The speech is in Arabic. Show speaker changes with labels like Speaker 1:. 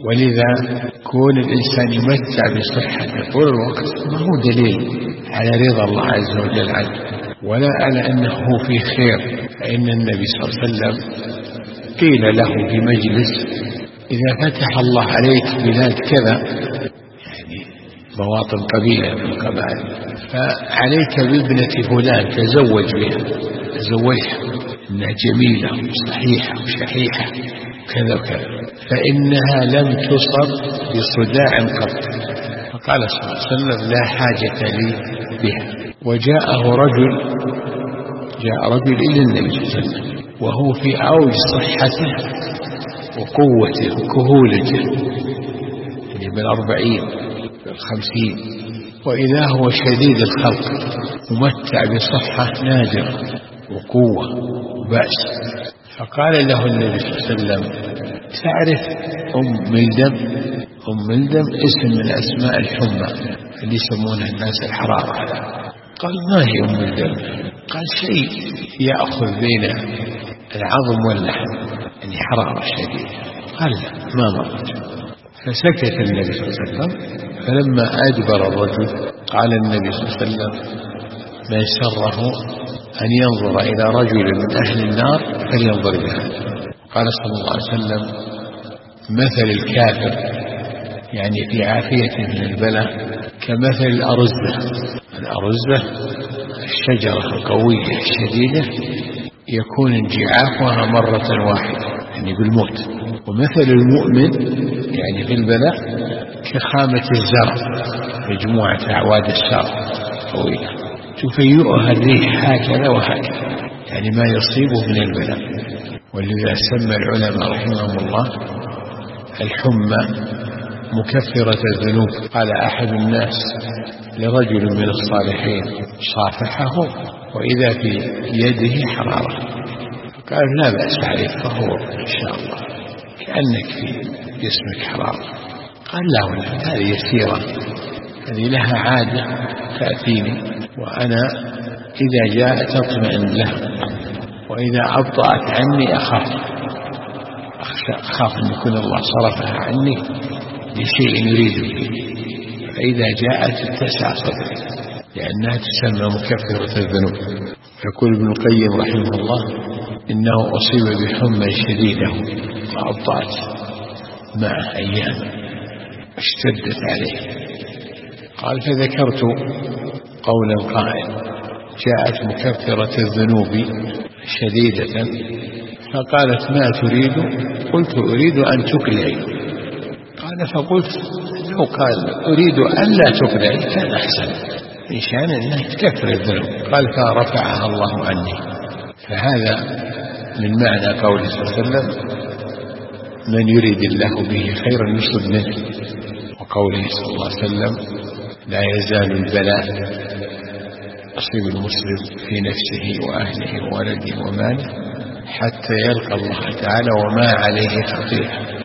Speaker 1: ولذا كون الإنسان يمتع بصحة طول الوقت ما هو دليل على رضا الله عز وجل عنه ولا على أنه في خير. فإن النبي صلى الله عليه وسلم قيل له في مجلس: إذا فتح الله عليك بلاد كذا، يعني مواطن قبيلة من القبائل، فعليك بابنة فلان تزوج بها، تزوجها، إنها جميلة وصحيحة وشحيحة كذا وكذا، فإنها لم تصب بصداع قط. فقال صلى الله عليه وسلم: لا حاجة لي بها. وجاء رجل إلى النبي صلى الله عليه وسلم وهو في أوج صحته وقوته وكهولته، يعني بال40 بال50، وإذا هو شديد الخلق ممتع بصحة نادرة وقوة وبأس. فقال له النبي صلى الله عليه وسلم: تعرف أم ملدم؟ أم ملدم اسم من أسماء الحمى اللي يسمونها الناس الحرارة. قال: ما هي أم ملدم؟ قال: شيء يأخذ بين العظم واللحم، يعني حرارة شديدة. قال: لا، ما مرت. فسكت النبي صلى الله عليه وسلم. فلما أدبر الرجل قال النبي صلى الله عليه وسلم: من سره أن ينظر إلى رجل من أهل النار فلينظر بهذا. قال صلى الله عليه وسلم: مثل الكافر يعني في عافية من البلاء كمثل الأرزة. الأرزة الشجرة القوية الشديدة يكون انجعافها مرة واحدة يعني بالموت. ومثل المؤمن يعني في البلاء كخامة الزرع، مجموعة أعواد الشر طويلة تفيئها الريح هكذا وهكذا، يعني ما يصيبه من البلاء. ولذا سمى العلماء رحمهم الله الحمى مكفرة الذنوب. قال أحد الناس لرجل من الصالحين صافحه وإذا في يده حرارة، قال: لا بأس عليك، طهور إن شاء الله، كأنك في جسمك حرارة. قال: لا ولا، هذه يسيرة، هذه لها عادة تأتيني، وأنا إذا جاءت أطمئن لها، وإذا أبطأت عني أخاف أن يكون الله صرفها عني لشيء يريده، فإذا جاءت اتسع صدري، لأنها تسمى مكفرة الذنوب. يقول ابن القيم رحمه الله: إنه أصيب بحمى شديدة فأبطأت معه أيام اشتدت عليه. قال: فذكرت قول القائل: جاءت مكفرة الذنوب شديدة، فقالت: ما تريد؟ قلت: أريد أن تقلعي. قال: فقلت: لو قال أريد أن لا تقلعي كان أحسن، إن شاء أنها تكفر الذنوب. قال: فرفعها الله عني. فهذا من معنى قوله صلى الله عليه وسلم: من يريد الله به خيرا يصب منه. وقوله صلى الله عليه وسلم: لا يزال البلاء يصيب المسلم في نفسه وأهله وولده وماله حتى يلقى الله تعالى وما عليه خطيئة.